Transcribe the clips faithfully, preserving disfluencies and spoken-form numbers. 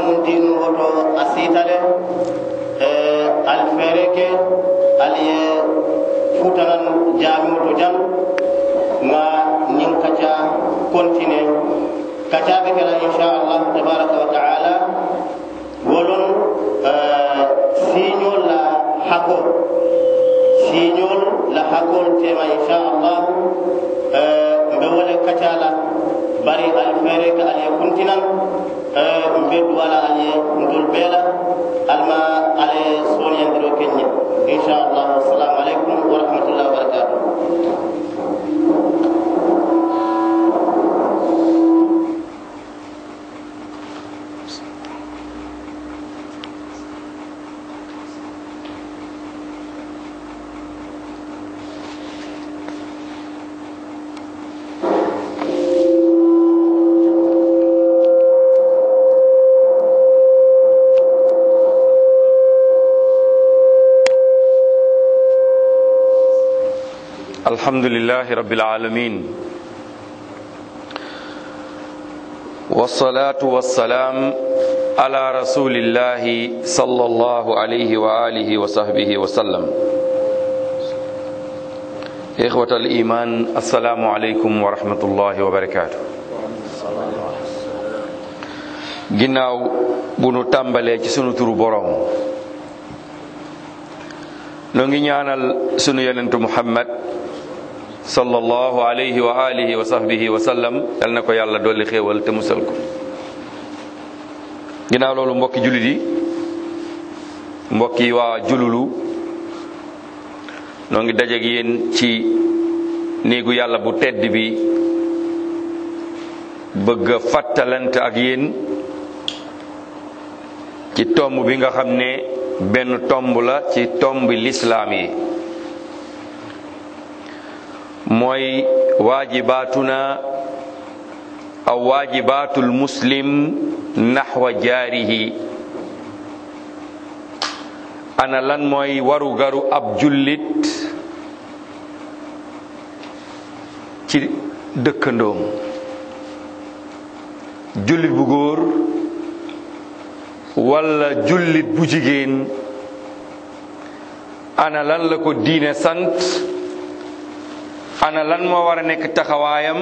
muntin woto asitale al fereke al ye futanan jami to jam ma nin kaca continue kaca be kala inshallah tabaraka wa taala wolon signol la hako signol la hako tema inshallah be wala kaca la bari al fereke al ye continue mbed wala ali ndul bela alma ale sonia ndiro kenya inshallah assalamu alaikum wa rahmatullahi wa barakatuh. الحمد لله رب العالمين والصلاة والسلام على رسول الله صلى الله عليه وآله وصحبه وسلم. إخوة الإيمان السلام عليكم ورحمة الله وبركاته. ginnaaw bu nu tàmbalee ci sunu turu borom noo ngi ñaanal sunu yonentu Muhammad sallallahu alayhi wa alihi wa sahbihi wa sallam yal na ko yàlla dolli xéewal te musal ko. ginnaaw loolu mbokki jullit yi mbokki waa jululu noo ngi dajeek yéen ci néegu yàlla bu tedd bi bëgg a fàttalante ak yéen ci tomb bi nga xam ne benn tomb la ci tomb lislaam yi mooy waajibaatuna aw waajibaatul muslim naxwa jaarihi. ana lan mooy waru garu ab jullit ci dëkkandoom, jullit bu góor walla jullit bu jigéen. ana lan la ko diine sant, ana lan moo war a nekk taxawaayam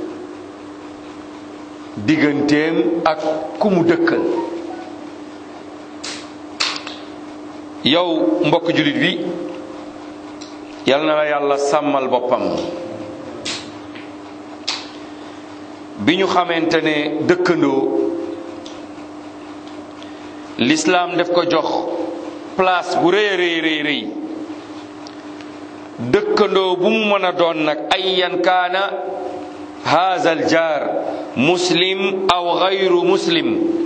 digganteem ak ku mu dëkkal. yow mbokk jullit bi yal na la yàlla sàmmal boppam. bi ñu xamante ne dëkkandoo lislaam daf ko jox place bu rëy rëy rëy rëy dëkkandoo bu mu mën a doon nag ayyan kaana haazal jaar muslim aw gayru muslim,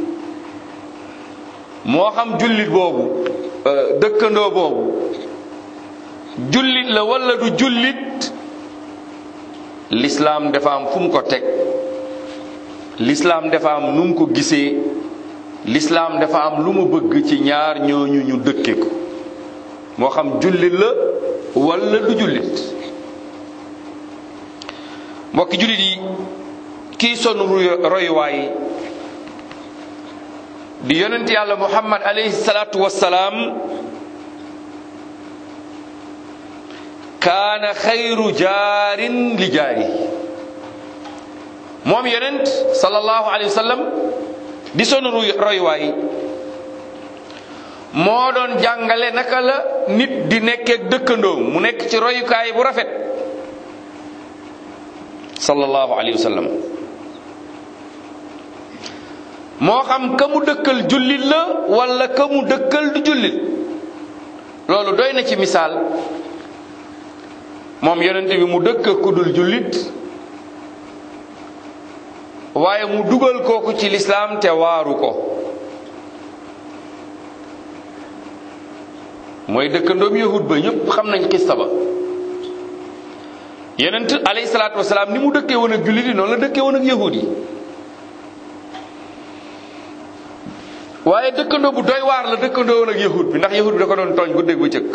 moo xam jullit boobu dëkkandoo boobu jullit la walla du jullit, lislaam dafa am fu mu ko teg, lislaam dafa am nu mu ko gisee, lislaam dafa am lu mu bëgg ci ñaar ñooñu ñu dëkke ko, moo xam jullit la walla du jullit. mbokki jullit yi kii sonu royuwaay di yonent yàlla muhammad alayhi salaatu wassalaam kaana xayru jaarin li jaari. moom yonent sallallahu alayhi wa sallam di sonu royuwaay moo doon jàngale naka la nit di nekkeek dëkkandoom mu nekk ci royukaay bu rafet sallallahu alayhi wa sallam. moo xam ka mu dëkkal jullit la walla ka mu dëkkal du jullit, loolu doy na ci misaal. moom yonent bi mu dëkk ku dul jullit waaye mu dugal kooku ci lislaam te waaru ko. mooy dëkkandoom yahud ba ñëpp xam nañ xista ba. yonent alayhi salaatu wasalaam ni mu dëkkee woon ak jullit yi noonu la dëkkee woon ak yahud yi. waaye dëkkandoo bu doy waar la dëkkandoo woon ak yahud bi, ndax yahud bi da ko doon tooñ guddeeg bëccëg.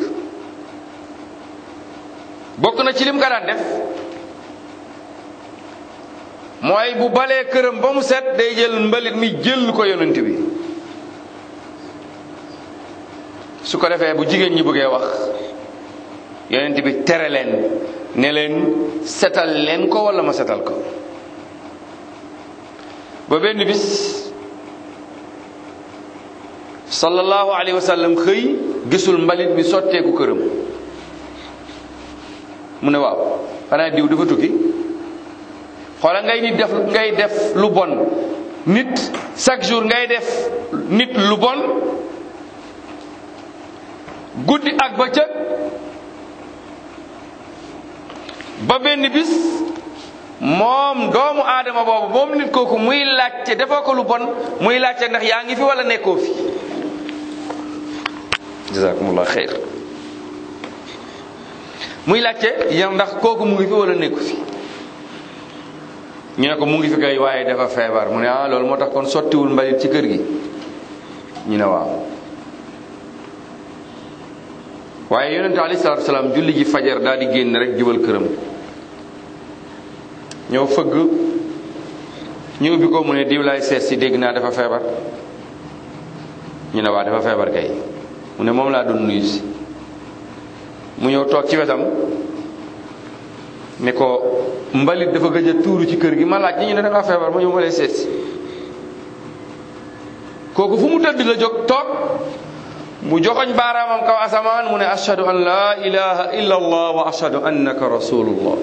bokk na ci lim ka daan def mooy bu balee këram ba mu set day jël mbalit mi jël ko yonent bi su ko defee bu jigéen ñi bëggee wax yonent bi tere leen ne leen setal leen ko wala ma setal ko. ba benn bis sallallahu alayhi wa sallam xëy gisul mbalit mi sotteeku këram mu ne waaw xanaa diw dafa tukki. xoola ngay nit def ngay def lu bon nit chaque jour ngay def nit lu bon guddi ak bëccëg ba benn bis moom doomu aadama boobu moom nit kooku muy laajte defoo ko lu bon muy laajte ndax yaa ngi fi wala nekkoo fi. jazakumullah xeyr. muy laajte ya ndax kooku mu ngi fi wala nekku fi. ñu ne ko mu ngi fi kay waaye dafa feebar mu ne ah loolu moo tax kon sottiwul mbalit ci kër gi ñu ne waaw. waaye yonente alayhi salaatu wasalaam julli ji fajar daal di génn rek jubal këram ñëw fëgg ñu ubbi ko mu ne diw laay seet si dégg naa dafa feebar ñu ne waa dafa feebar kay mu ne moom laa doon nuyu si mu ñëw toog ci wetam ne ko mbalit dafa gëj a tuuru ci kër gi ma laaj ñi ñu ne da ngaa feebar ma ñëw ma lay seet si kooku fu mu tëdd la jóg toog mu joxoñ baaraamam kaw asamaan mu ne ashhadu an la ilaha illa allah wa ashhadu annaka rasulullah.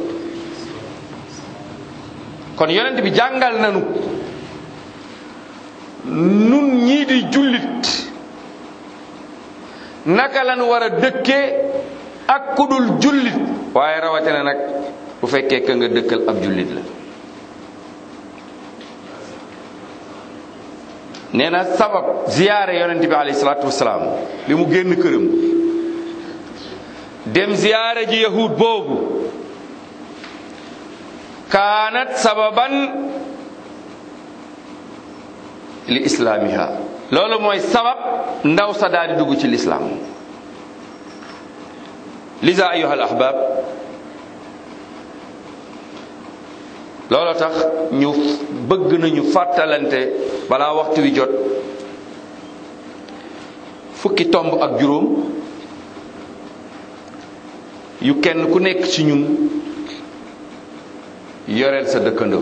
kon yonent bi jàngal nanu nun ñii di jullit naka lañu war a dëkkee ak kudul jullit waaye rawatina nag bu fekkee ka nga dëkkal ab jullit la. nee na sabab ziyaare yonent bi alayhi salaatu wasalaam li mu génn këram dem ziyaare ji yahud boobu kaanat sababan li islaamiha loolu mooy sabab ndaw sa daal di dugg ci lislaam. liza ayuha al ahbab loolu tax ñu bëgg nañu fàttalante balaa waxtu wi jot fukki tomb ak juróom yu kenn ku nekk ci ñun yoreel sa dëkkandoo.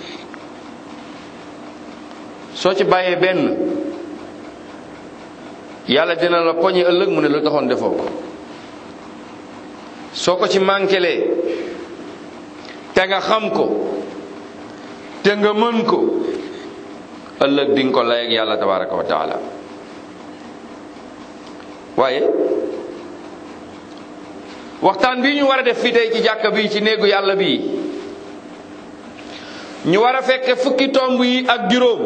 soo ci bàyyee benn yàlla dina la poñe ëllëg mu ne la taxoon defoo ko. soo ko ci manquelee te nga xam ko te nga mën ko ëllëg di nga ko lay ak yàlla tabaraka wa taala. waaye waxtaan bii ñu war a def fii tey ci jàkka bi ci néegu yàlla bii ñu war a fekke fukki tomb yi ak juróom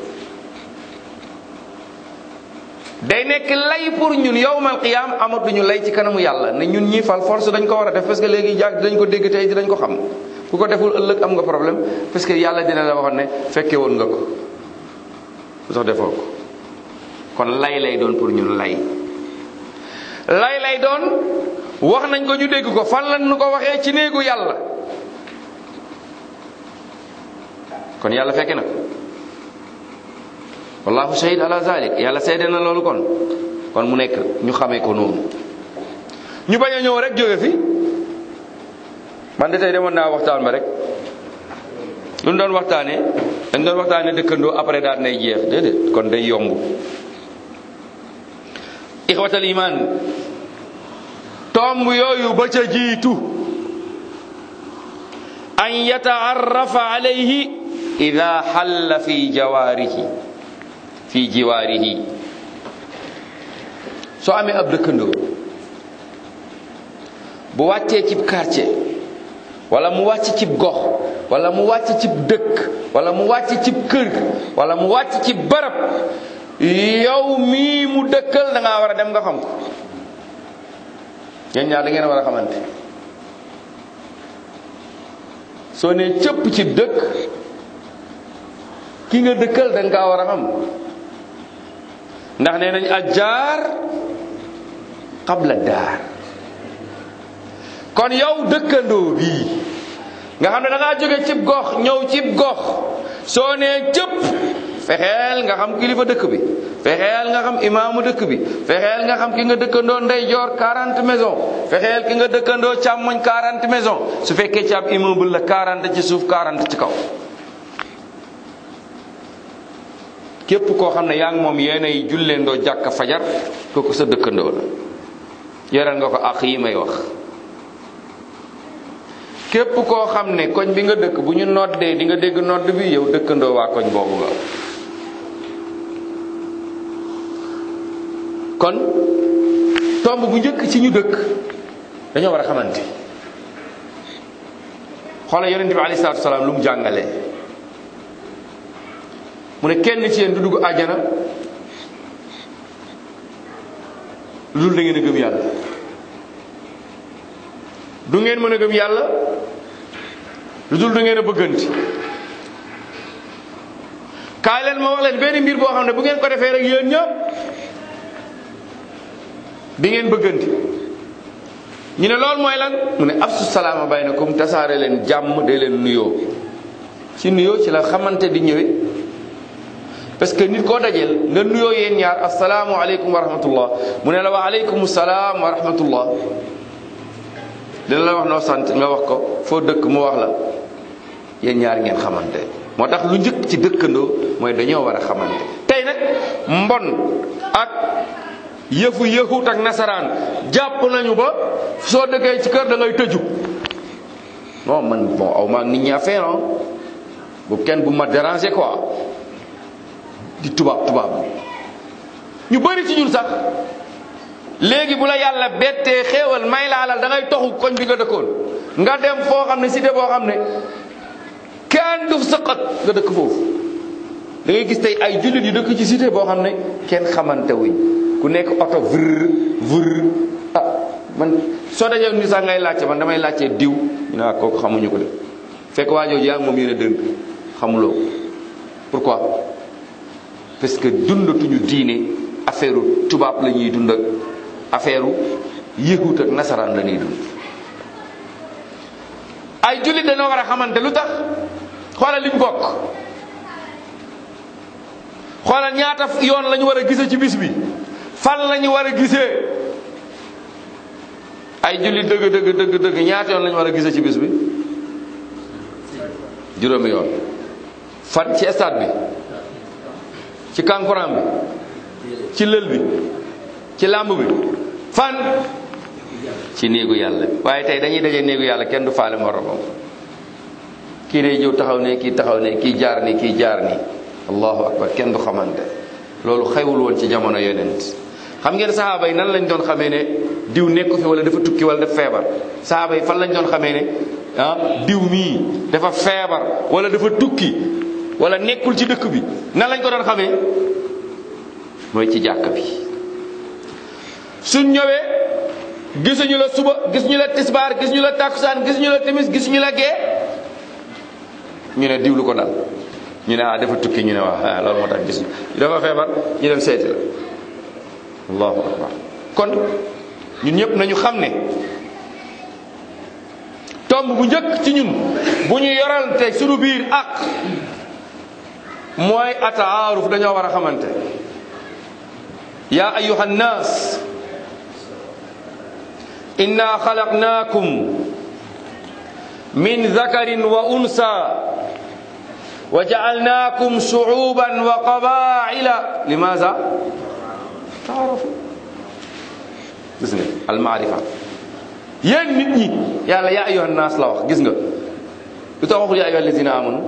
day nekk lay pour ñun yawmal qiyaam amatuñu lay ci kanamu yàlla ne ñun ñii fal force dañ ko war a def parce que léegi jàng dañ ko dégg tey dinañ ko xam ku ko deful ëllëg am nga problème parce que yàlla dina la waxoon ne fekke woon nga ko lu tax defoo ko. kon lay lay doon pour ñun lay lay lay doon wax nañ ko ñu dégg ko fan lañ nu ko waxee ci néegu yàlla kon yàlla fekke na ko wallahu shahid ala zalik yàlla seede na loolu kon kon mu nekk ñu xamee ko noonu ñu bañ a ñëw rek jóge fi man de tey demoon naa waxtaan ba rek lu ñu doon waxtaanee dañ doon waxtaanee dëkkandoo après daal nay jeex déedéet kon day yomb. ixwatal iman tomb yooyu ba ca jiitu an yataarrafa alayhi ida xalla fi jawaarihi fi jiwaarihi. soo amee ab dëkkandoo bu wàccee cib quartier wala mu wàcc cib gox wala mu wàcc cib dëkk wala mu wàcc cib kër wala mu wàcc cib barab yow mii mu dëkkal da ngaa war a dem nga xam ko. yéen ñaar da ngeen a war a xamante. soo nee cëpp cib dëkk ki nga dëkkal da nga war a xam ndax nee nañ ajjaar qabla daar. kon yow dëkkandoo bii nga xam ne da ngaa jóge cib gox ñëw cib gox soo nee cëpp fexeel nga xam kilifa dëkk bi fexeel nga xam imaamu dëkk bi, fexeel nga xam ki nga dëkkandoo ndeyjoor quarante maison, fexeel ki nga dëkkandoo càmmoñ quarante maison. su fekkee ci ab immeuble la quarante ci suuf quarante ci kaw. képp koo xam ne yaa ngi moom yéenay julleendoo jàkka fajar kooku sa dëkkandoo la, yoral nga ko ak yi may wax. képp koo xam ne koñ bi nga dëkk bu ñu noddee di nga dégg nodd bi, yow dëkkandoo waa koñ boobu nga. kon tomb bu njëkk ci ñu dëkk dañoo war a xamante. xoolal yonent bi alayhi salaatu salaam lu mu jàngale, mu ne kenn ci yéen du dugg àjjana lu dul da ngeen a gëm yàlla. du ngeen mën a gëm yàlla lu dul da ngeen a bëgganti. kaay leen ma wax leen benn mbir boo xam ne bu ngeen ko defee rek yéen ñëpp di ngeen bëgganti. ñu ne loolu mooy lan, mu ne afsu salaama baynakum, tasaare leen jàmm, day leen nuyoo. ci nuyoo ci la xamante di ñëwee, parce que nit koo dajeel nga nuyoo yéen ñaar assalaamu aleykum wa rahmatullah, mu ne la wa aleykum salaam wa rahmatullah. dina la wax noo sant nga wax ko, foo dëkk mu wax la, yéen ñaar ngeen xamante. moo tax lu njëkk ci dëkkandoo mooy dañoo war a xamante. tey nag mbon ak yëfu yëhut ak nasaraan jàpp nañu ba soo dëkkee ci kër da ngay tëju. non man bon aw maag nit ñi affaire bu kenn bu ma déranger quoi, di tubaab tubaab ñu bëri ci ñun sax léegi bu la yàlla bettee xéewal may la alal da ngay toxu koñ bi nga dëkkoon nga dem foo xam ne cité boo xam ne kenn du sëqat nga dëkk foofu. da ngay gis tey ay jullit yu dëkk ci cité boo xam ne kenn xamante wuñ, ku nekk oto vër vër. ah man soo dajee ni sax ngay laajte, man damay laajte diw ñu ne kooku xamuñu ko de, fekk waa jooju yaa ngi moom yéen a dënk xamuloo. pourquoi? parce que dundatuñu diine, affaire tubaab la ñuy dund ak affaire yëhut ak nasaraan la ñuy dund. ay jullit dañoo war a xamante. lu tax? xoolal liñ bokk, xoolal ñaata yoon la ñu war a gisee ci bis bi, fan la ñu war a gisee. ay jullit dëgg dëgg dëgg dëgg ñaata yoon la ñu war a gisee ci bis bi? juróomi yoon. fan? ci stade bi, ci kankurang bi, ci lël bi, ci làmb bi, fan? ci néegu yàlla. waaye tey dañuy daje néegu yàlla kenn du faale moromam. kii day ñëw taxaw ne, kii taxaw ne, kii jaar ni, kii jaar ni. allahu akbar, kenn du xamante. loolu xewul woon ci jamono yonent. xam ngeen sahaaba yi nan lañ doon xamee ne diw nekku fi wala dafa tukki wala dafa feebar? sahaaba yi fan lañ doon xamee ne ah diw mii dafa feebar wala dafa tukki wala nekkul ci dëkk bi? nan lañ ko doon xamee? mooy ci jàkka bi. suñ ñëwee gisuñu la suba, gisuñu la tisbaar, gisuñu la takkusaan, gisuñu la timis, gisuñu la gee, ñu ne diw lu ko dal. ñu ne ah dafa tukki, ñu ne waaw ah loolu moo tax gis dafa feebar, ñu dem seeti la. allahu akbar. kon ñun ñëpp nañu xam ne tomb bu njëkk ci ñun bu ñu yorante suñu biir ak mooy ataaruf, dañoo war a xamante. yaa ayuha nnaas inna xalaqnaakum min zakarin wa unsa wa ja'alnaakum shu'uban wa qabaa'ila limaza taarafu. gis nga almaarifa. yéen nit ñi yàlla yaa ayyuhan naas la wax. gis nga lu tax waxul yaa ayyuhal lazina amanu?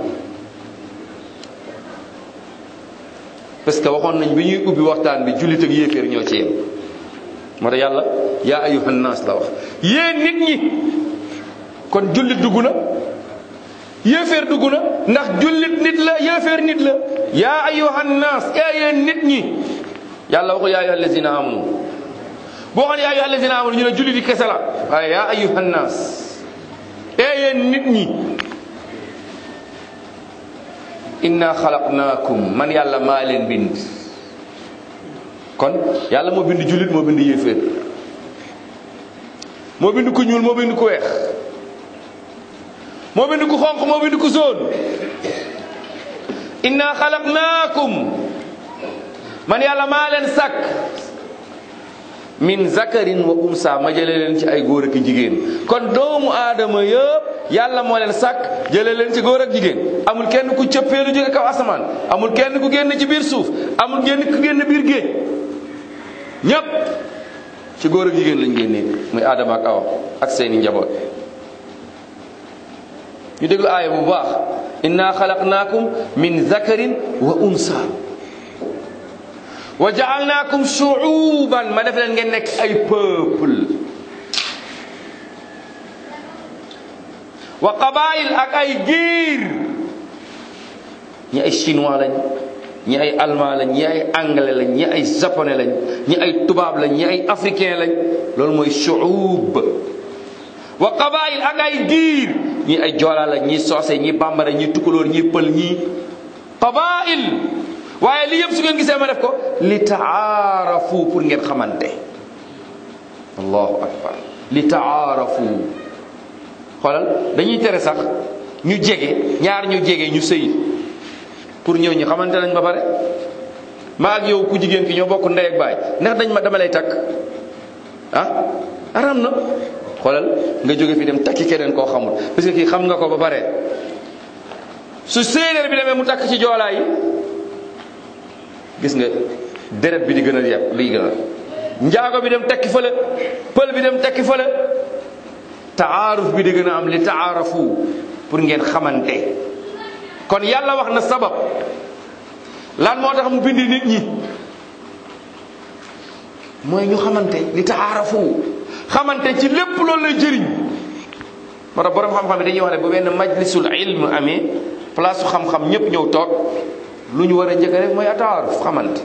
parce que waxoon nañ bi ñuy ubbi waxtaan bi jullit ak yéeféer ñoo ci yem. moo tax yàlla yaa ayyuhan naas la wax. yéen nit ñi. kon jullit dugg na, yéeféer dugg na, ndax jullit nit la, yéeféer nit la. yaa ayyuhan naas, ee yéen nit ñi. yàlla waxul yaa ayyuhal lazina amanu. boo xam ne yaa ayyuhal lazina amanu ñu ne jullit yi kese la, waaye yaa ayyuhan naas, ee yéen nit ñi. inna xalaqnaakum, man yàlla maa leen bind. kon yàlla moo bind jullit, moo bind yéeféer, moo bind ku ñuul, moo bind ku weex, moo bind ku xonq, moo bind ku zone. inna xalaqnaakum man yàlla maa leen sàkk min zakarin wa unsa ma jële leen ci ay góor ak jigéen. kon doomu aadama yëpp yàlla moo leen sàkk jële leen ci góor ak jigéen. amul kenn ku cëppeelu jóge kaw asamaan, amul kenn ku génn ci biir suuf, amul kenn ku génn biir géej. ñépp ci góor ak jigéen lañ génnee muy aadama ak awa ak seeni njaboot. ñu déglu aaya bu baax, inna xalaqnaakum min zakarin wa unsa wa ja'alnaakum shu'uban, ma def leen ngeen nekk ay peuple, wa qabaa'il ak ay giir. ñi ay chinois lañ, ñi ay allemand lañ, ñi ay anglais lañ, ñi ay japonais lañ, ñi ay tubaab lañ, ñi ay africain lañ. loolu mooy shu'ub. wa qabaa'il ak ay giir, ñi ay joola lañ, ñi soose, ñi bambara, ñi tukulóor, ñi pël, ñi qabaa'il. waaye li yëpp su ngeen gisee ma def ko li taarafu, pour ngeen xamante. allahu akbar, li taarafu. xoolal dañuy tere sax ñu jege, ñaar ñu jege ñu sëy pour ñëw ñu xamante nañ ba pare. maa ak yow ku jigéen ki ñoo bokk ndey ak baay, ndax dañ ma dama lay takk ah aram na. xoolal nga jóge fi dem takki keneen koo xamul, parce que kii xam nga ko ba pare. su séeréer bi demee mu takk ci joolaa yi, gis nga deret bi di gën a yeb liy gën a njaago bi dem tekki fële, pël bi dem tekki fële. taaruf bi di gën a am, li taarafu, pour ngeen xamante. kon yàlla wax na sabab lan moo tax mu bindi nit ñi, mooy ñu xamante. li taarafu, xamante ci lépp loolu lay jëriñ. moo tax borom xam-xam yi dañuy wax ne bu benn majlisul ilm amee, place su xam-xam ñëpp ñëw toog, lu ñu war a njëkk rek mooy ataaruf, xamante.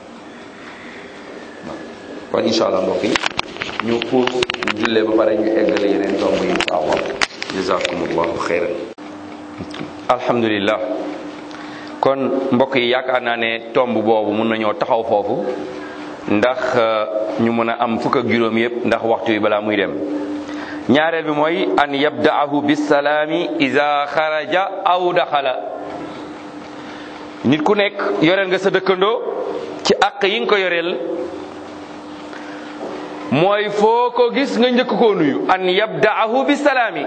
kon incha allah mbokk yi ñu puus ñu jullee ba pare ñu eggale yeneen tomb yi incha allah. jazakumullahu xeyran. alhamdulillah. kon mbokk yi yaakaar naa ne tomb boobu mun nañoo taxaw foofu ndax ñu mën a am fukk ak juróom yëpp ndax waxtu wi balaa muy dem. ñaareel bi mooy an yabda'ahu bisalaami iza xaraja aw daxala. nit ku nekk yoreel nga sa dëkkandoo ci àq yi nga ko yoreel, mooy foo ko gis nga njëkk koo nuyu. an yabda'ahu bisalaami.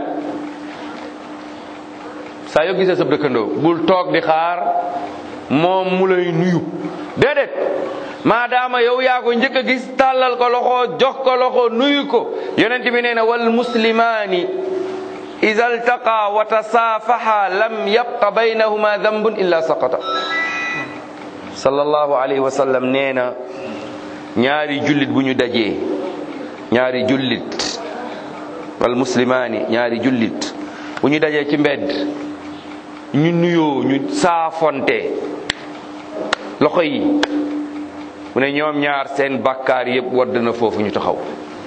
saa yoo gisee sa dëkkandoo bul toog di xaar moom mu lay nuyu, déedéet. maadaama yow yaa ko njëkk a gis, tàllal ko loxo, jox ko loxo, nuyu ko. yonent bi nee na wal muslimaani iza iltaqa wa tasaafaha lam yabqa baynahuma dambun illa saqata. sallallahu alayhi wa sallam nee na ñaari jullit bu ñu dajee, ñaari jullit wal muslimaani, ñaari jullit bu ñu dajee ci mbedd, ñu nuyoo, ñu saafonte loxo yi, mu ne ñoom ñaar seen bakkaar yëpp wadd na foofu ñu taxaw.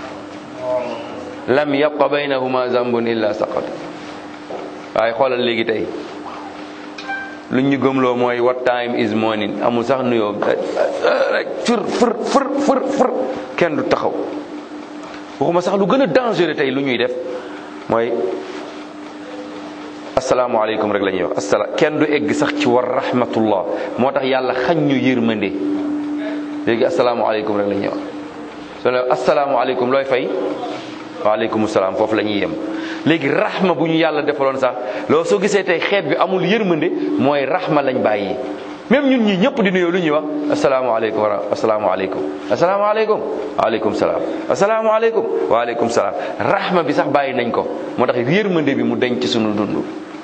lam yabqa baynahuma zambun illa saqat. waaye xoolal léegi tey lu ñu gëmloo mooy what time is morning, amul sax nuyoo rek fër fër fër fër fër kenn du taxaw. waxuma sax lu gën a dangereux tey lu ñuy def mooy asalaamaaleykum rek la ñuy wax asala kenn du egg sax ci war rahmatullah. moo tax yàlla xañ ñu yërmande. léegi asalaamaaleykum rek la ñuy wax. soo ne asalaamaaleykum looy fay, waaleykum salaam, foofu la ñuy yem. léegi rahma bu ñu yàlla defaloon sax loolu soo gisee tey xeet bi amul yërmande, mooy rahma lañ bàyyi. même ñun ñii ñëpp di nuyoo lu ñuy wax asalaamaaleykum wa asalaamaaleykum asalaamaaleykum waaleykum salaam asalaamaaleykum waaleykum salaam. rahma bi sax bàyyi nañ ko, moo tax yërmande bi mu denc ci sunu dund.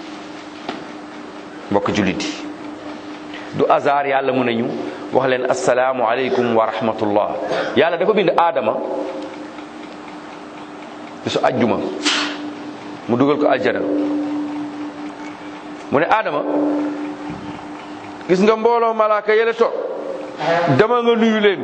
mbokk jullit yi, du hasard yàlla mu nañu wax leen asalaamualeykum wa rahmatullah. yàlla dafa bind aadama bisu ajjuma mu dugal ko aljana. mu ne aadama, gis nga mbooloo malaaka yële toog, dama nga nuyu leen.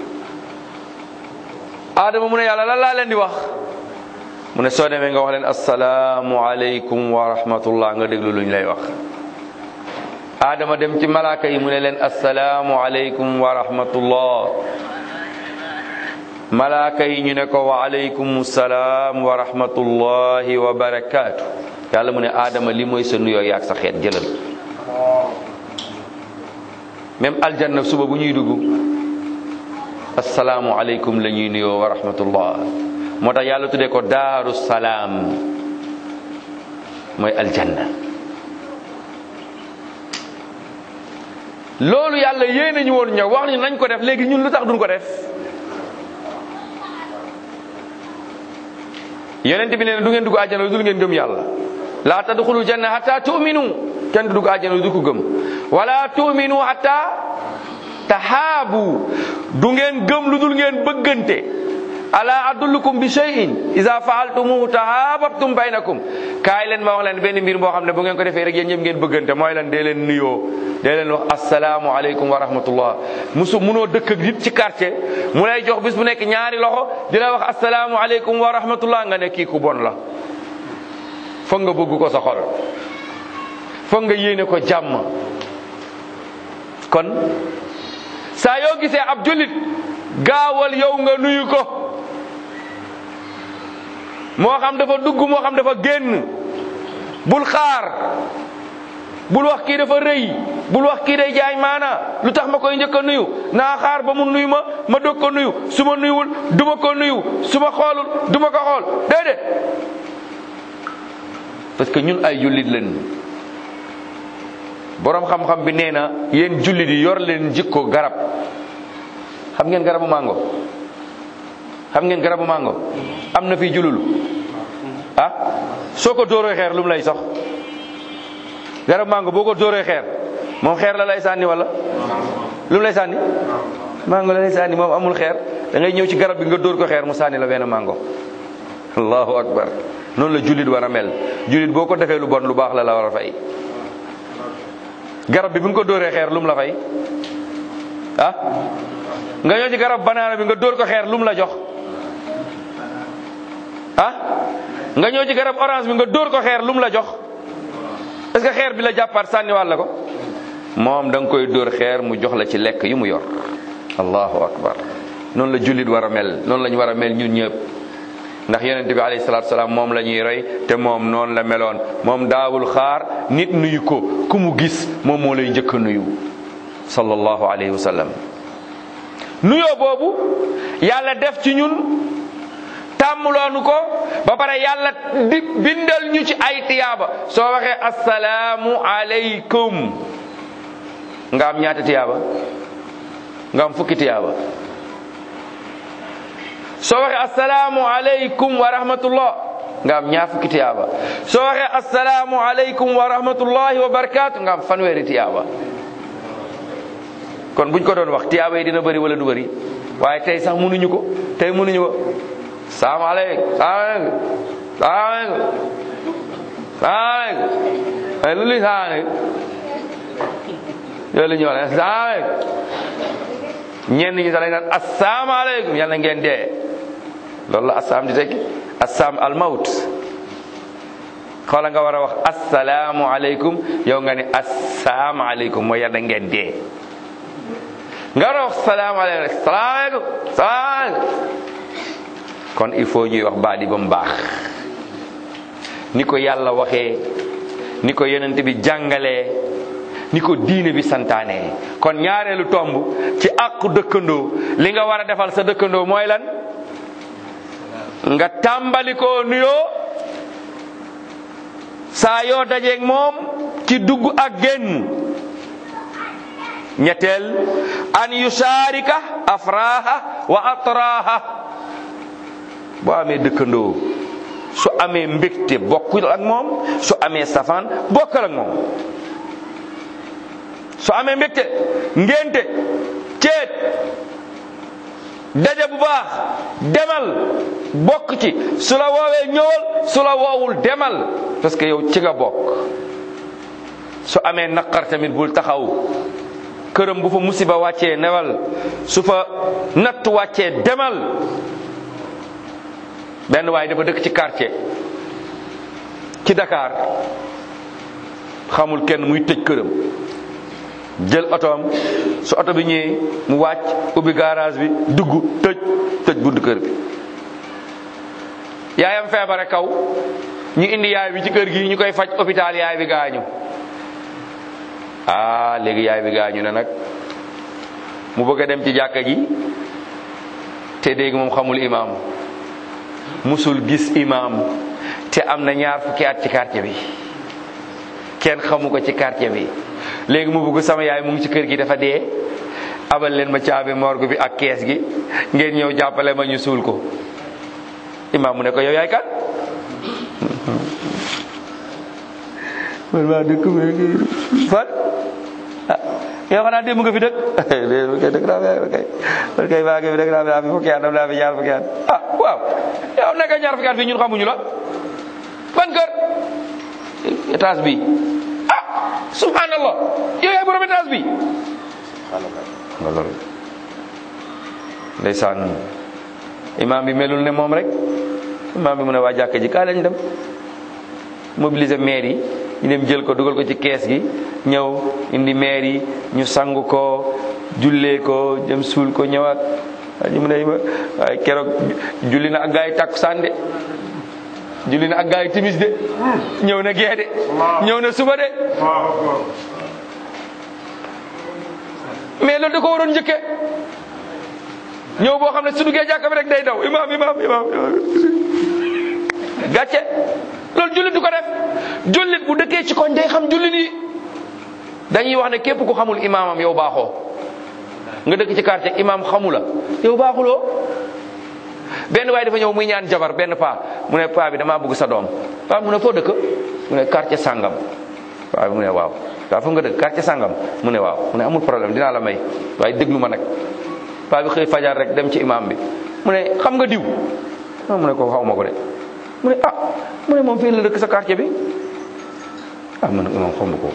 aadama mu ne yàlla lan laa leen di wax? mu ne soo demee nga wax leen asalaamualeykum wa rahmatullah, nga déglu luñ lay wax. aadama dem ci malaaka yi mu ne leen asalaamualeykum wa rahmatullah. malaaka yi ñu ne ko wa aleykum salaam wa rahmatullahi wa barakaatu. yàlla mu ne aadama li mooy sa nuyoo yaag sa xeet, jëlal. même aljanna suba bu ñuy dugg assalaamu aleykum la ñuy nuyoo wa rahmatullah. moo tax yàlla tuddee ko daaru salaam, mooy aljanna. loolu yàlla yéene ñu woon ñëw wax ni nañ ko def, léegi ñun lu tax duñ ko def? yonent bi nee na du ngeen dugg àjjana lu dul ngeen gëm yàlla. laa tadxulu janna hatta tu'minu, kenn du dugg àjjana lu du ko gëm. wala tu'minu hatta tahaabu, du ngeen gëm lu dul ngeen bëggante. ala adullukum bi shay'in iza fa'altumuhu tahaababtum baynakum, kaay leen ma wax leen benn mbir boo xam ne bu ngeen ko defee rek yéen ñëpp ngeen bëggante. mooy lan? dee leen nuyoo, dee leen wax assalaamu aleykum wa rahmatullah. musu munoo dëkk ak nit ci quartier mu lay jox bis bu nekk ñaari loxo di la wax assalaamu aleykum wa rahmatullah, nga ne kii ku bon la. foog nga bëgg ko sa xol, foog nga yéene ko jàmm. kon saa yoo gisee ab jullit, gaawal yow nga nuyu ko, moo xam dafa dugg moo xam dafa génn. bul xaar, bul wax kii dafa rëy, bul wax kii day jaay maana, lu tax ma koy njëkk a nuyu, naa xaar ba mu nuyu ma ma doog ko nuyu, su ma nuyuwul du ma ko nuyu, su ma xoolul du ma ko xool. déedéet, parce que ñun ay jullit lañ. boroom xam-xam bi nee na yéen jullit yi yor leen jikko garab. xam ngeen garabu mango? xam ngeen garabu mango? am na fii julul ah soo ko dóoree xeer lu mu lay sox? garabu mango boo ko dóoree xeer moom xeer la lay sànni wala lu mu lay sànni? mango la lay sànni, moom amul xeer. da ngay ñëw ci garab bi nga dóor ko xeer mu sànni la benn mango. allahu akbar. noonu la jullit war a mel. jullit boo ko defee lu bon lu baax la la war a fay. garab bi bi nga ko dóoree xeer lu mu la fay ah? nga ñëw ci garab banaana bi nga dóor ko xeer lu mu la jox ah? nga ñëw ci garab orange bi nga dóor ko xeer lu mu la jox? est-ce que xeer bi la jàppaat sànniwaat la ko? moom da nga koy dóor xeer mu jox la ci lekk yu mu yor. allahu akbar. noonu la jullit war a mel, noonu la ñu war a mel ñun ñëpp. ndax yonent bi alayhi salaatu salaam moom la ñuy roy, te moom noonu la meloon. moom daawul xaar nit nuyu ko, ku mu gis moom moo lay njëkk a nuyu sallallahu alayhi wa sallam. nuyoo boobu yàlla def ci ñun, tàmmloonu ko ba pare yàlla di bindal ñu ci ay tiyaaba. soo waxee assalaamu aleykum nga am ñaata tiyaaba? nga am fukki tiyaaba. soo waxee assalaamu aleykum wa rahmatullah nga am ñaar fukki tiyaaba. soo waxee assalaamu aleykum wa rahmatullahi wa barakaatu nga am fanweeri tiyaaba. kon buñ ko doon wax tiyaaba yi dina bëri wala du bëri? waaye tey sax mënuñu ko, tey mënuñu ko. salaamaaleykum salaamaaleykum salaamaaleykum salaamaaleykum ay lu luy salaamaaleykum yooyu la ñuy wax ne salaamaaleykum. ñenn ñi sax dañ naan asalaamaaleykum yal na ngeen dee. loolu la asalaam di tekki, asalaam almawt. xoola nga war a wax asalaamualeykum, yow nga ne asalaamaaleykum mooy yal na ngeen dee. nga war a wax salaamaaleykum salaamaaleykum salaamaaleykum. kon il faut ñuy wax baat yi ba mu baax, ni ko yàlla waxee, ni ko yonent bi jàngalee, ni ko diine bi santaane. kon ñaareelu tomb ci àqu dëkkandoo, li nga war a defal sa dëkkandoo mooy lan? nga tàmbali koo nuyoo saa yoo dajeeg moom ci dugg ak génn. ñetteel, an yusharika afraha wa atraha. boo amee dëkkandoo, su amee mbégte bokkul ak moom, su amee safaan bokkal ak moom. su amee mbégte, ngénte, ceet, daje bu baax, demal bokk ci. su la woowee ñëwal, su la woowul demal, parce que yow ci nga bokk. su amee naqar tamit bul taxaw këram. bu fa musiba wàccee newal, su fa natt wàccee demal. benn waaye dafa dëkk ci quartier ci Dakar, xamul kenn, muy tëj këram, jël otoom. su oto bi ñëwee mu wàcc, ubbi garage bi, dugg, tëj tëj bunt kër bi. yaayam feebare kaw, ñu indi yaay bi ci kër gi, ñu koy faj hôpital, yaay bi gaañu. ah léegi yaay bi gaañu na nag, mu bëgg a dem ci jàkka ji te dégg moom xamul imam, musul gis imam, te am na ñaar fukki at ci quartier bi, kenn xamu ko ci quartier bi. léegi mu bëgg sama yaay mu ngi ci kër gi dafa dee, abal leen ma caabi morgue bi ak kees gi, ngeen ñëw jàppale ma ñu suul ko. imam mu ne ko yow yaay kan? man maa dëkk bi fan ah yow xanaa démb nga fi dëkk kay dëkk naa fi kay man kay maa ngi fi dëkk naa fi daa fi fukki at naa fi ñaar fukki at ah waaw yow nekk ñaar fukki at fii ñun xamuñu la ban kër étage bi ah subhanallah yow yaay borom étage bi nga loolu ndeysaan imam bi melul ne moom rek. imam bi mu ne waa jàkka ji kaa lañ dem mobiliser maire yi ñu dem jël ko dugal ko ci kees gi, ñëw indi maire yi ñu sangu ko jullee ko dem suul ko ñëwaat. ñu mu ne waaye keroog julli na ak gaa yi takkusaan de, julli na ak gaa yi timis de, ñëw na gee de, ñëw na suba de, mais loolu da ko waroon njëkke ñëw boo xam ne su duggee jàkka bi rek day daw imam imam imam gàcce. loolu jullit du ko def. jullit bu dëkkee ci koñ day xam jullit yi. dañuy wax ne képp ku xamul imaamam yow baaxoo. nga dëkk ci quartier imam xamula yow baaxuloo. benn waaye dafa ñëw muy ñaan jabar benn paa mu ne paa bi damaa bëgg sa doom paa mu ne foo dëkk mu ne quartier sangam paa bi mu ne waaw paa fu nga dëkk quartier sangam mu ne waaw mu ne amul problème dinaa la may waaye déglu ma nag. paa bi xëy fajar rek dem ci imam bi mu ne xam nga diw mu ne ko xaw ma ko de mu ne ah mu ne moom fii la dëkk sa quartier bi ah man imam xaw ma ko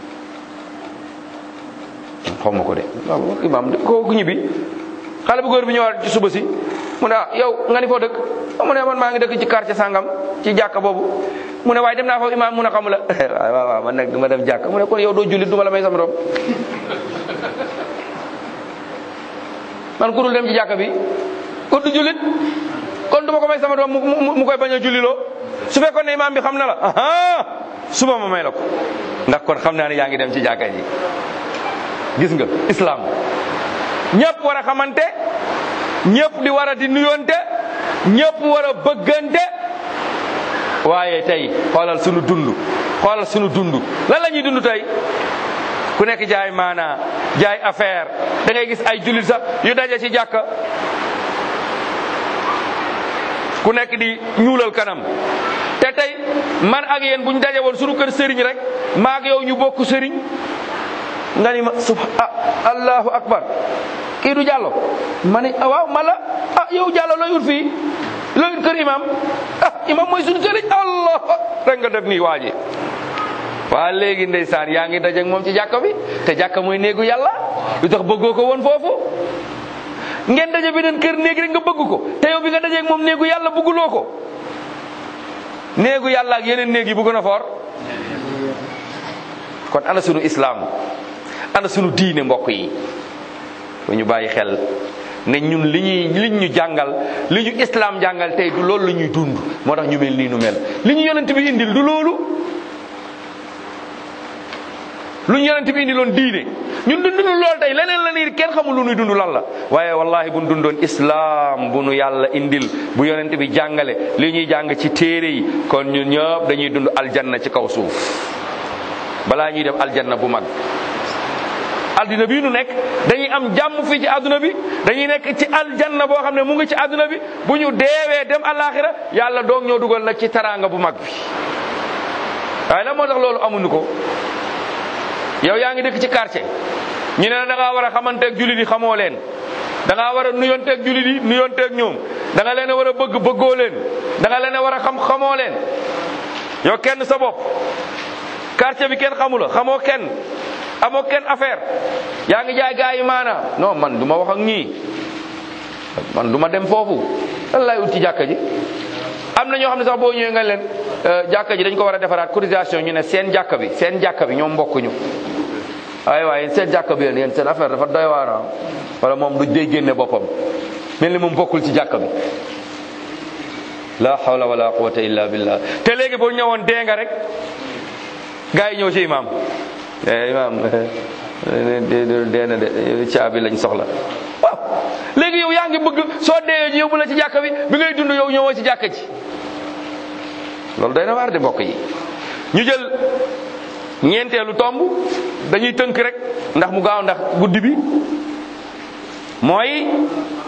xaw ma ko de waaw imam kooku ñibbi xale bu góor bi ñëwaat ci suba si mu ne ah yow nga ni foo dëkk mu ne man maa ngi dëkk ci quartier sangam ci jàkka boobu mu ne waaye dem naa foofu imam mu ne xamu la waaw waaw waaw man nag du ma dem jàkka mu ne kon yow doo jullit du ma la may sama doom man ku dul dem ci jàkka bi ku du jullit kon du ma ko may sama doom mu mu koy bañ a julliloo su fekkoon ne imam bi xam na la aha suba ma may la ko ndax kon xam naa ne yaa ngi dem ci jàkka ji. gis nga islam ñëpp war a xamante, ñëpp di war a di nuyonte, ñëpp war a bëggante. waaye tey xoolal sunu dund xoolal sunu dund lan la ñuy dund tey ku nekk jaay maanaa jaay affaire da ngay gis ay jullit sax yu daje ci jàkka ku nekk di ñuulal kanam. te tey man ak yéen bu ñu daje woon sunu kër sëriñ rek maa ak yow ñu bokk sëriñ nga ni ma subha ah allahu akbar kii du Diallo ma ne waaw ma la ah yow Diallo looy wut fii looy wut kër imam ah imam mooy sunu sëriñ allah rek nga def nii waa ji. waa léegi ndeysaan yaa ngi daje ak moom ci jàkka bi te jàkka mooy néegu yàlla lu tax bëggoo ko woon foofu ngeen daje beneen kër néeg rek nga bëgg ko te yow bi nga daje ak moom néegu yàlla bëgguloo ko. néegu yàlla ak yeneen néeg yi bu gën a foor kon ana sunu islam ana sunu diine mbokk yi bu ñu bàyyi xel ne ñun li ñuy li ñu jàngal li ñu islam jàngal tey du loolu la ñuy dund moo tax ñu mel nii nu mel li ñu yonent bi indil du loolu. lu ñu yonent bi indiloon diine ñun dund lool tey leneen la nii kenn xamul lu ñuy dund lan la waaye wallahi bu ñu dundoon islam bu nu yàlla indil bu yonent bi jàngale li ñuy jàng ci téere yi kon ñun ñëpp dañuy dund aljanna ci kaw suuf balaa ñuy dem aljanna bu mag. adduna bii nu nekk dañuy am jàmm fii ci adduna bi dañuy nekk ci aljanna boo xam ne mu ngi ci adduna bi bu ñu deewee dem alaxira yàlla doog ñoo dugal nag ci taraanga bu mag bi waaye la moo tax loolu amuñu ko. yow yaa ngi dëkk ci quartier ñu ne la da ngaa war a xamanteeg jullit yi xamoo leen da ngaa war a nuyonteeg jullit yi nuyonteeg ñoom da nga leen a war a bëgg bëggoo leen da nga leen a war a xam xamoo leen. yow kenn sa bopp quartier bi kenn xamu la xamoo kenn amoo kenn affaire yaa ngi jaay gaa yi maana non man du ma wax ak ñii man du ma dem foofu lan laay ut ci jàkka ji. am na ñoo xam ne sax boo ñëwee nga leen jàkka ji dañ ko war a defaraat cotisation ñu ne seen jàkka bi seen jàkka bi ñoom mbokkuñu waaye waaye seen jàkka bi yéen seen affaire dafa doy waar wala moom du day génne boppam mel ni moom bokkul ci jàkka bi. la hawla wala quwwata illa billah. te léegi boo ñëwoon dee nga rek gaa yi ñëw ci imam imam dee na de caabi lañ soxla waaw léegi yow yaa ngi bëgg soo deewee ji yóbbu la ci jàkka bi bi ngay dund yow ñëwoo ci jàkka ji loolu day na waar de mbokk yi. ñu jël ñeenteelu tomb dañuy tënk rek ndax mu gaaw ndax guddi bi mooy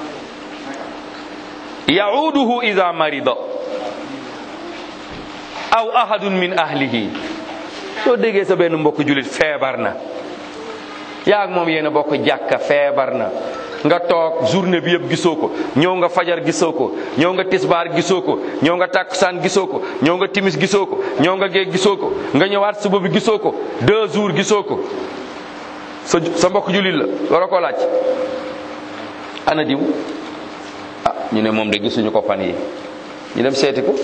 yauduhu ida marida aw ahadun min ahlihi. soo déggee sa benn mbokk julit feebar na yaa ak moom yéen a bokk jàkka feebar na nga toog journée bi yëpp gisoo ko ñëw nga fajar gisoo ko ñëw nga tisbaar gisoo ko ñëw nga takkusaan gisoo ko ñëw nga timis gisoo ko ñëw nga géej gisoo ko nga ñëwaat suba bi gisoo ko deux jours gisoo ko sa sa mbokk julit la war ko laaj ana diw ah ñu ne moom de gisuñu ko fan yi ñu dem seeti ko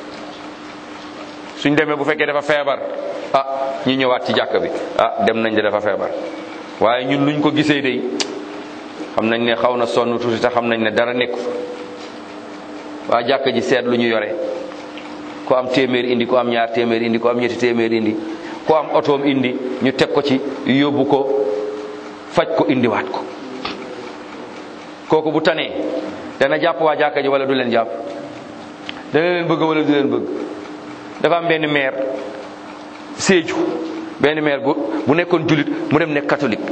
suñ demee bu fekkee dafa feebar ah ñu ñëwaat ci jàkka bi ah dem nañ de dafa feebar waaye ñun luñ ko gisee de xam nañ ne xaw na sonn tuuti te xam nañ ne dara nekku waa jàkka ji seet lu ñu yore ku am téeméer indi ku am ñaar téeméer indi ku am ñetti téeméer indi ku am otoom indi ñu teg ko ci yóbbu ko faj ko indiwaat ko kooku bu tanee dana jàpp waa jàkka ji wala du leen jàpp dana leen bëgg wala du leen bëgg. dafa am benn maire Sédhiou benn maire bu bu nekkoon jullit mu dem nekk catholique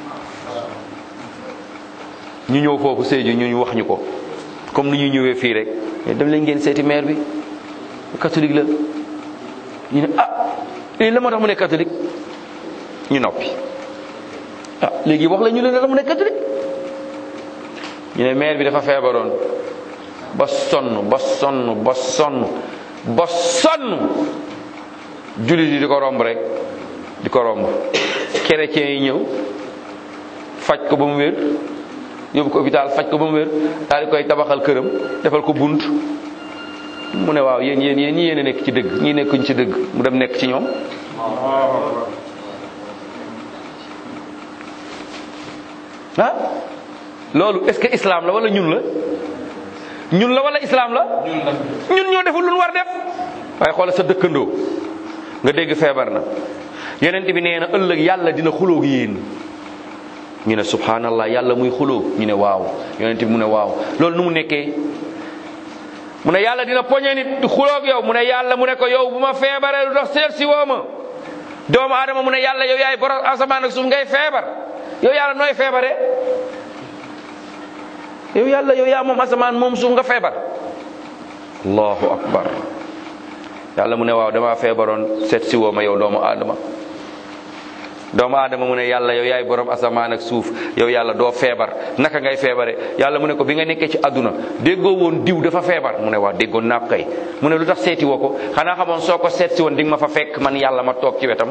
ñu ñëw foofu Sédhiou ñu wax ñu ko comme ni ñu ñëwee fii rek dem leen ngeen seeti maire bi catholique la ñu ne ah lii la moo tax mu nekk catholique ñu noppi ah léegi wax la ñu leen la mu nekk catholique ñu ne maire bi dafa feebaroon ba sonn ba sonn ba sonn ba sonn jullit yi di ko romb rek di ko romb chrétien yi ñëw faj ko ba mu wér yóbbu ko hôpital faj ko ba mu wér daal di koy tabaxal këram defal ko bunt mu ne waaw yéen yéen yéen ñi yéen a nekk ci dëgg ñi nekkuñ ci dëgg mu dem nekk ci ñoom ah loolu est-ce que islam la wala ñun la ñun la wala islam la ñun ñoo deful lu ñu war def waaye xoolal sa dëkkandoo nga dégg feebar na yonent bi nee na ëllëg yàlla dina xuloo ak yéen ñu ne subhanallah yàlla muy xuloo ñu ne waaw yonent bi mu ne waaw loolu nu mu nekkee mu ne yàlla dina poñe nit di xuloo ak yow mu ne yàlla mu ne ko yow bu ma feebaree lu dox seet si woo ma doomu aadama mu ne yàlla yow yaay borom asamaan ak suuf ngay feebar yow yàlla nooy feebaree yow yàlla yow yaa moom asamaan moom suuf nga feebar allahu akbar yàlla mu ne waaw dama feebaroon seet si woo ma yow doomu aadama doomu aadama mu ne yàlla yow yaay borom asamaan ak suuf yow yàlla doo feebar naka ngay feebare yàlla mu ne ko bi nga nekkee ci àdduna déggoo woon diw dafa feebar mu ne waaw déggoon naa ko kay mu ne lu tax seeti woo ko xanaa xamoon soo ko seet si woon di nga ma fa fekk man yàlla ma toog ci wetam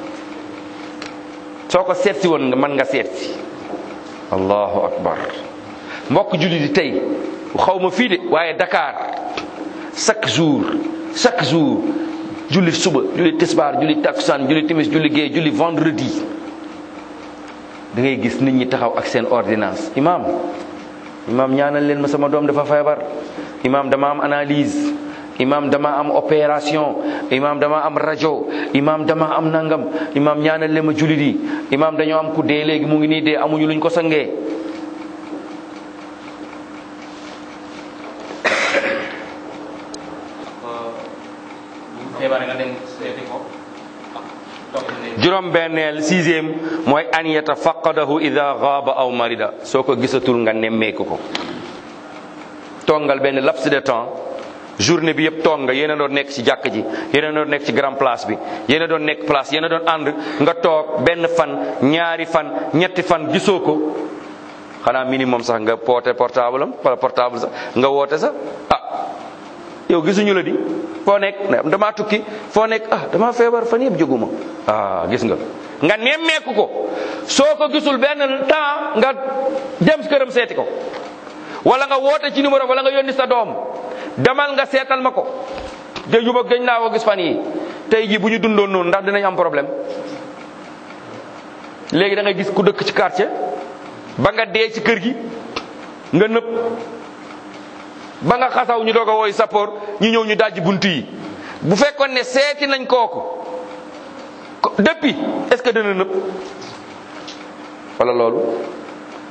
soo ko seet si woon nga mën nga seet si allahu akbar mbokk julli di tey xaw ma fii de waaye Dakar chaque jour chaque jour julli suba julli tisbaar julli takkusaan julli timis julli géey julli vendredi da ngay gis nit ñi taxaw ak seen ordonnance imam imam ñaanal leen ma sama doom dafa feebar imam dama am analyse imam dama am opération imam dama am rajo imam dama am nangam imam ñaanal leen ma julli di imam dañoo am ku dee léegi mu ngi nii dee amuñu luñ ko sangee juróom benneel sixième mooy an yatafaqadahu ida gaaba aw marida soo ko gisatul nga nemmeeku ko tongal benn laps de temps journée bi yëpp toog nga yéen a doon nekk ci jàkk ji yéen a doon nekk ci grand place bi yéen a doon nekk place yéen a doon ànd nga toog benn fan ñaari fan ñetti fan gisoo ko xanaa minimum sax nga poote portable am wala portable sax nga woote sax ah yow gisuñu la di foo nekk damaa tukki foo nekk ah damaa feebar fan yëpp jóguma ah gis nga nga nemmeeku ko soo ko gisul benn temps nga dem këram seeti ko wala nga woote ci numéro wala nga yónni sa doom demal nga seetal ma ko géeju ba gëñ naa ko gis fan yi tey jii bu ñu dundoon noonu ndax dinañ am problème léegi da ngay gis ku dëkk ci quartier ba nga dee ci kër gi nga nëpp ba nga xasaw ñu doog a wooy sappoor ñu ñëw ñu dajji bunt yi bu fekkoon ne seeti nañ kooku depuis est-ce que dana nëpp wala loolu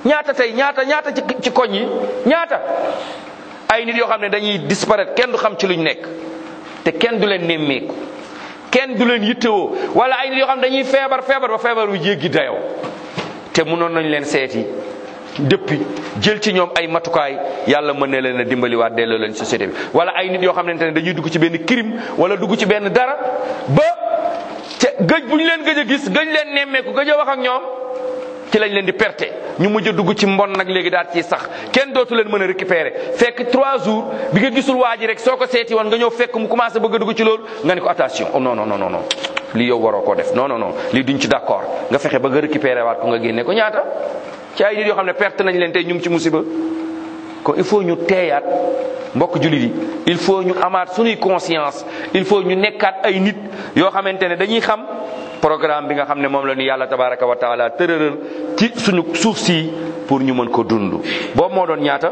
ñaata tey ñaata ñaata ci ci koñ yi ñaata ay nit yoo xam ne dañuy disparaître kenn du xam ci luñ nekk te kenn du leen nemmeeku kenn du leen yittewoo wala ay nit yoo xam ne dañuy feebar feebar ba feebar bu jéggi dayoo te mënoon nañ leen seeti depuis jël ci ñoom ay matukaay yàlla mën na leen a dimbaliwaat delloo leen société bi. wala ay nit yoo xamante ne dañuy dugg ci benn crime wala dugg ci benn dara ba te gëj bu ñu leen gëj a gis gëj leen nemmeeku gëj a wax ak ñoom ci lañ leen di perte ñu mujj a dugg ci mbon nag léegi daal ci sax kenn dootu leen mën a récupérer fekk trois jours bi nga gisul waa ji rek soo ko seeti woon nga ñëw fekk mu commencé bëgg a dugg ci loolu nga ne ko attention oh non non non non lii yow waroo koo def non non non lii duñ ci d'accord nga fexe ba nga récupérer waat ko nga génne ko ñaata ci ay nit yoo xam ne perte nañ leen tey ñu ngi ci musiba. kon il faut ñu teeyaat mbokk jullit yi il faut ñu amaat suñuy conscience il faut ñu nekkaat ay nit yoo xamante ne dañuy xam programme bi nga xam ne moom la ñu yàlla tabaraka wa taala tërëral ci suñu suuf si pour ñu mën ko dund. boobu moo doon ñaata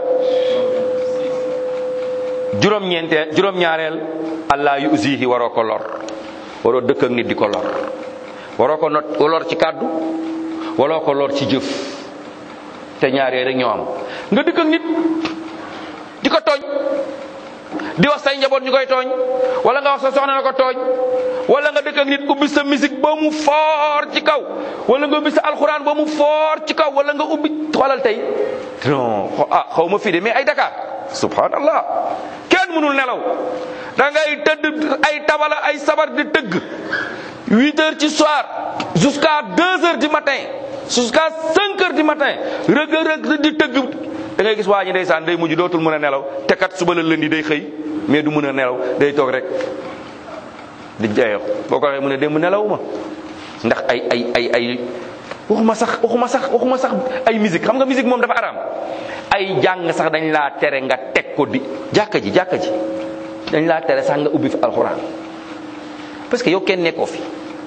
juróom-ñeenteel juróom-ñaareel allah yu usihi waroo ko lor waroo dëkk ak nit di ko lor waroo ko not lor ci kàddu waroo ko lor ci jëf te ñaar yooyu rek ñoo am nga dëkk ak nit di ko tooñ di wax say njaboot ñu koy tooñ wala nga wax sa soxna na ko tooñ wala nga dëkk ak nit ubbi sa musique ba mu foor ci kaw wala nga ubbi sa alxuraan ba mu foor ci kaw wala nga ubbi xoolal tey non ah xaw ma fii de mais ay Dakar subhanallah kenn mënul nelaw da ngay tëdd ay tabala ay sabar di tëgg huit heures ci soir jusqu'à deux heures du matin jusqu'à cinq heures du matin rëg rëg di tëgg da ngay gis waa ñi ndeysaan day mujj dootul mën a nelaw te kat suba la lëndi day xëy mais du mën a nelaw day toog rek di jaayoo boo ko waxee mu ne démb nelawuma ndax ay ay ay ay waxuma sax waxuma sax waxuma sax ay musique xam nga musique moom dafa araam ay jàng sax dañ laa tere nga teg ko di jàkka ji jàkka ji dañ laa tere sax nga ubbi fi alxuraan parce que yow kenn nekkoo fi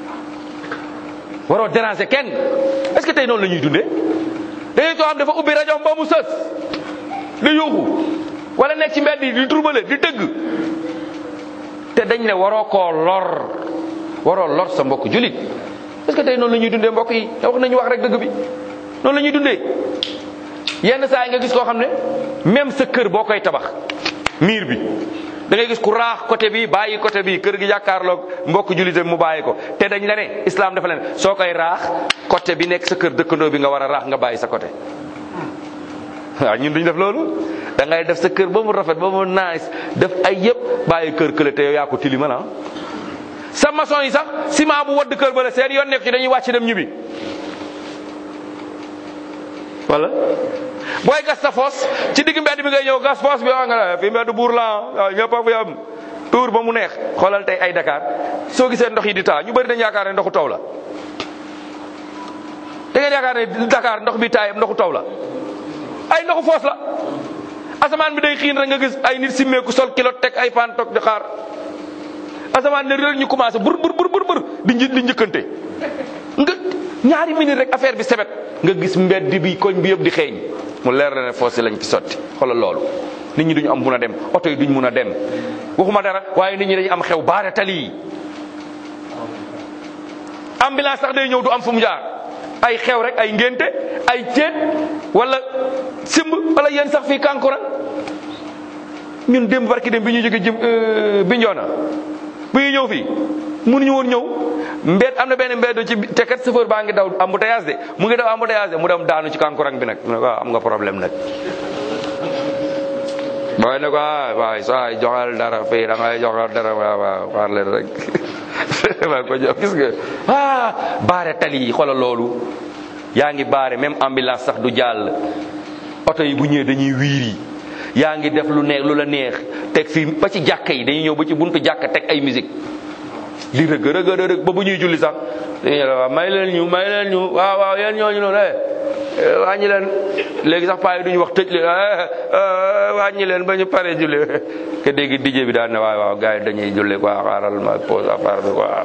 waroo déranger kenn est-ce que tey noonu la ñuy dundee dañuy too xam dafa ubbi rajo ba mu sës di yuuxu wala nekk ci mbedd yi di turbale di tëgg te dañ ne waroo koo lor waroo lor sa mbokk julit est-ce que tey noonu la ñuy dundee mbokk yi te wax nañu wax rek dëgg bi noonu la ñuy dundee yenn saa yi nga gis koo xam ne même sa kër boo koy tabax miir bi da ngay gis ku raax côté bi bàyyi côté bi kër gi jàkkaarloog mbokk jullit mu bàyyi ko te dañ la ne islam dafa leen soo koy raax côté bi nekk sa kër dëkkandoo bi nga war a raax nga bàyyi sa côté. waaw ñun duñ def loolu da ngay def sa kër ba mu rafet ba mu nice def ay yëpp bàyyi kër kële te yow yaa ko tilimal ah. sa maçon yi sax ciment bu wadd kër ba la seen yoon nekk ci dañuy wàcc dem ñibbi wala. booy gas sa foos ci digg mbedd bi ngay ñëw gas foos bi wax nga la fi mbedd buur la waaw ñëpp a fi am tuur ba mu neex xoolal tey ay Dakar soo gisee ndox yi di taa ñu bëri dañ yaakaar ne ndoxu taw la da ngeen yaakaar ne Dakar ndox bi taay ndoxu taw la ay ndoxu foos la asamaan bi day xiin rek nga gis ay nit simmeeku sol kilo teg ay paan toog di xaar asamaan ne réer ñu commencé bur bur bur bur di di njëkkante nga ñaari minute rek affaire bi sebet nga gis mbedd bi koñ bi yëpp di xeeñ mu leer na ne foos lañ fi sotti xoolal loolu nit ñi duñu am mun a dem oto yi duñ mun a dem waxuma dara waaye nit ñi dañu am xew baare tali yi ambulance sax day ñëw du am fu mu jaar ay xew rek ay ngénte ay ceet wala simb wala yéen sax fii Kankuran ñun démb barki dem bi ñu jóge jëm Bignona bu ñu ñëw fii mënuñu woon ñëw mbed am na benn mbedd ci te kat chauffeur baa ngi daw embouteillage de mu ngi daw embouteillage de mu dem daanu ci Kankuran bi nag waaw am nga problème nag. booy ne ko ah waay saa yi joxal dara fii da ngay joxal dara waaw waaw xaar leen rek maa ko jox gis nga ah baare tali yi xoolal loolu yaa ngi baare même ambulance sax du jàll oto yi bu ñëwee dañuy wiiri yaa ngi def lu neex lu la neex teg fii ba ci jàkka yi dañuy ñëw ba ci buntu jàkka teg ay musique li rëgg rëgg rëgg ba bu ñuy julli sax dañuy waaw may leen ñu may leen ñu waaw waaw yéen ñooñu noonu eh wàññi leen léegi sax paa yi duñu wax tëj leen wàññi leen ba ñu pare julli ke dégg dijje bi daan ne waaw waaw gars yi dañuy julli quoi xaaral ma pause affaire bi quoi.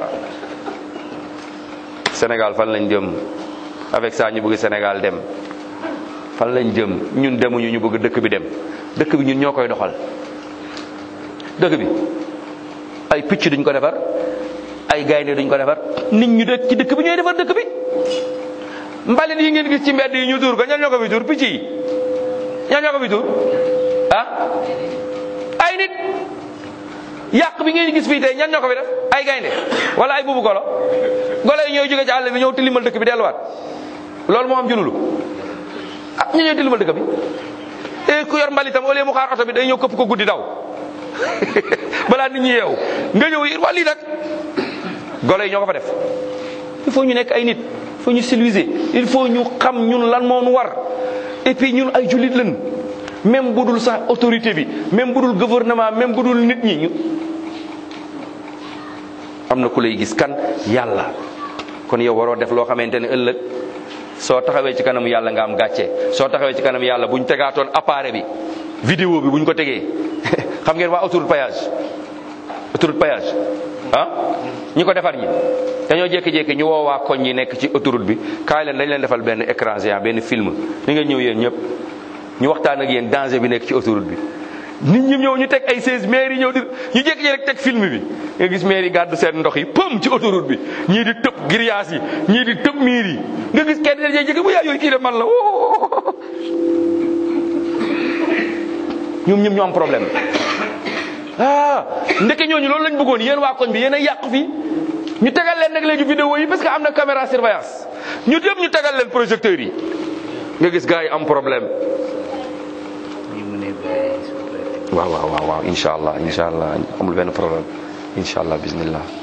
Sénégal fan lañ jëm avec ça ñu bëgg Sénégal dem fan lañ jëm ñun demuñu ñu bëgg dëkk bi dem dëkk bi ñun ñoo koy doxal dëkk bi ay picc duñ ko defar ay gaynde duñ ko defar nit ñu dëkk ci dëkk bi ñooy defar dëkk bi mbalit yi ngeen gis ci mbedd yi ñu tuur ko ñan ñoo ko fi tuur picc yi ñan ñoo ko fi tuur ah ay nit. yàq bi ngeen gis fii tey ñan ñoo ko fi def ay gaynde wala ay buubu golo golo yi ñooy jóge ci àll bi ñëw tilimal dëkk bi delluwaat loolu moo am junulu ah ñu ñëw tilimal dëkk bi te ku yor mbalitam au lieu mu xaar oto bi day ñëw këpp ko guddi daw balaa nit ñi yeewu nga ñëw yi wàll yi nag golo yi ñoo ko fa def. il faut ñu nekk ay nit il faut ñu civiliser il faut ñu xam ñun lan moo nu war et puis ñun ay jullit lañ même bu dul sax autorité bi même bu dul gouvernement même bu dul nit ñi ñu am na ku lay gis kan yàlla. kon yow waroo def loo xamante ne ëllëg soo taxawee ci kanam yàlla nga am gàcce soo taxawee ci kanam yàlla buñ tegaatoon appareil bi vidéo bi buñ ko tegee xam ngeen waa autoroute péage autoroute péage ah ñi ko defar ñi dañoo jékki-jékki ñu woo waa koñ yi nekk ci autoroute bi kaay leen dañ leen defal benn écran géant benn film ni ngeen ñëw yéen ñëpp ñu waxtaan ak yéen danger bi nekk ci autoroute bi. nit ñi ñëw ñu teg ay seize maire yi ñëw di ñu jékki rek teg film bi nga gis maire yi gàddu seen ndox yi pëm ci autoroute bi ñii di tëb grillage yi ñii di tëb miir yi nga gis kenn dañuy jékki bu yaa yooyu kii de man la woo ñoom ñëpp ñu am problème. ah ndeke ñooñu loolu lañ bëggoon yéen waa koñ bi yéen a yàq fii ñu tegal leen nag léegi vidéo yi parce que am na caméra surveillance ñu yëpp ñu tegal leen projecteurs yi nga gis gars yi am problème. waaw waaw waaw waaw incha allah incha allah amul benn problème incha allah bismillah.